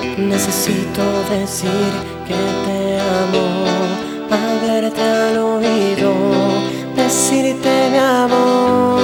Necesito decir que te amo, hablarte al oído, decirte mi amor.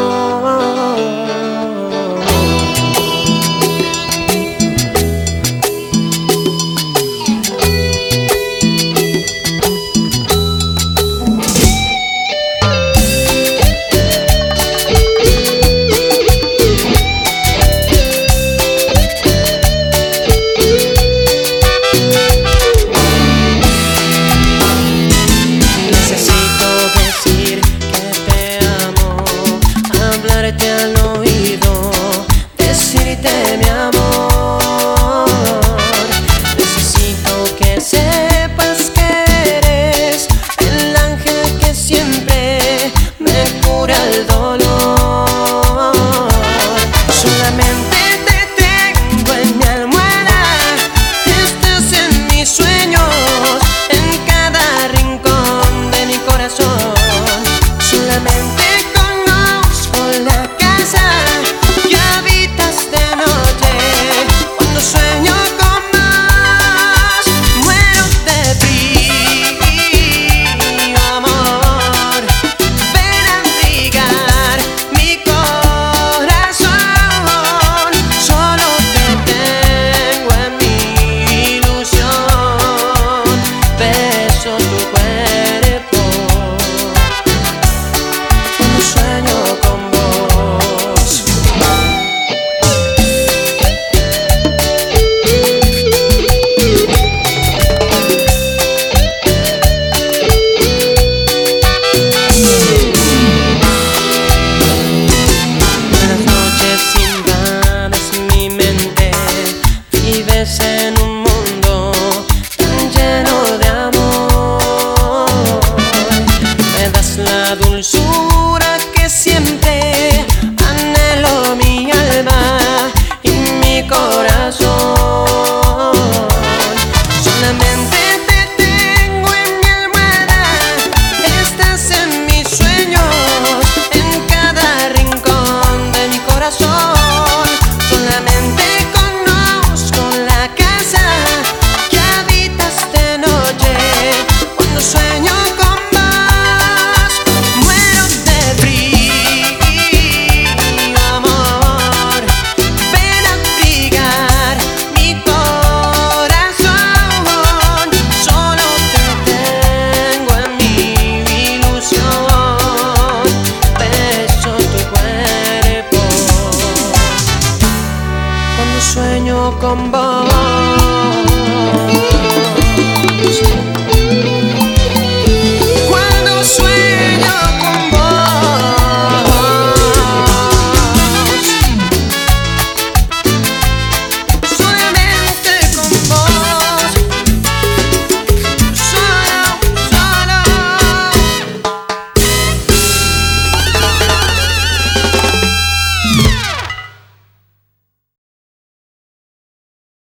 Hablarte al oído, decirte mi amor. Necesito que sepas que eres el ángel que siempre me cura el dolor. Solamente te tengo en mi almohada, estás en mis sueños, en cada rincón de mi corazón. Solamente la casa que habitas de noche, cuando sueño con vos, muero de frío, amor. Ven a abrigar mi corazón, solo te tengo en mi ilusión. Beso tu cuerpo cuando sueño con vos. En un mundo tan lleno de amor, me das la dulzura que siempre anhelo, mi alma y mi corazón. Solamente te tengo en mi almohada, estás en mis sueños, en cada rincón de mi corazón. Solamente sueño con vos, muero de frío, amor. Ven a abrigar mi corazón, solo te tengo en mi ilusión. Beso tu cuerpo cuando sueño con vos.